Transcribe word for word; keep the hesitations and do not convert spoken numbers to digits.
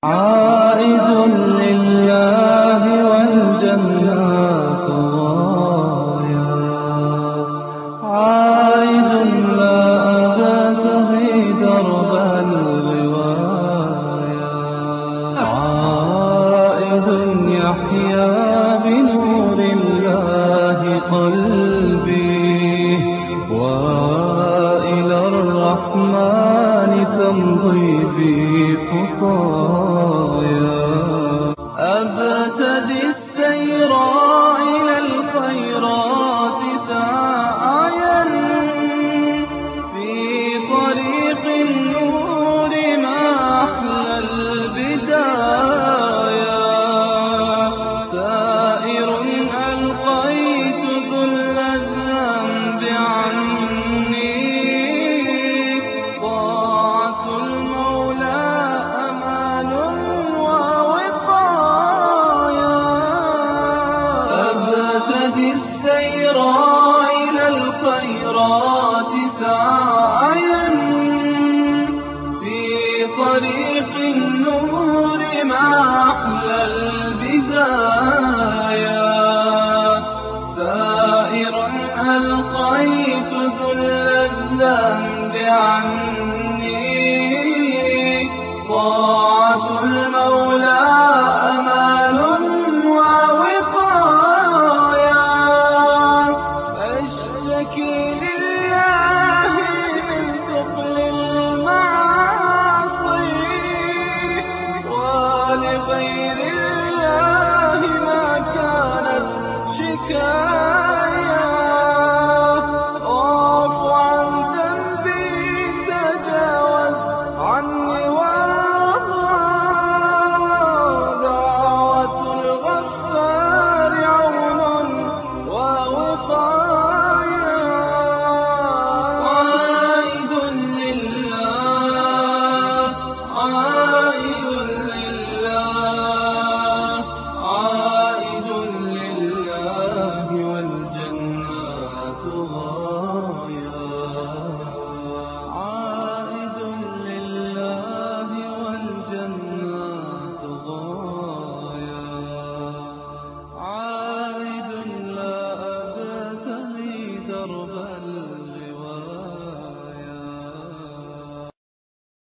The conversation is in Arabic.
عائد لله والجنات غاية، عائد لا أبتغي درب الغواية، عائد يحيا بنور الله قلبي، وإلى الرحمن تمضي بي خطايا. أبتدي السير إلى الخيرات ساعيا، في طريق النور ما أحلى البداية، سائر ألقيت ذل الذنب عني، طاعة المولى أمان ووقاية. أبتدي السير إلى الخيرات ساعيا، في طريق النور ما أحلى البداية، سائرا ألقيت ذل الذنب عني، طاعة المولى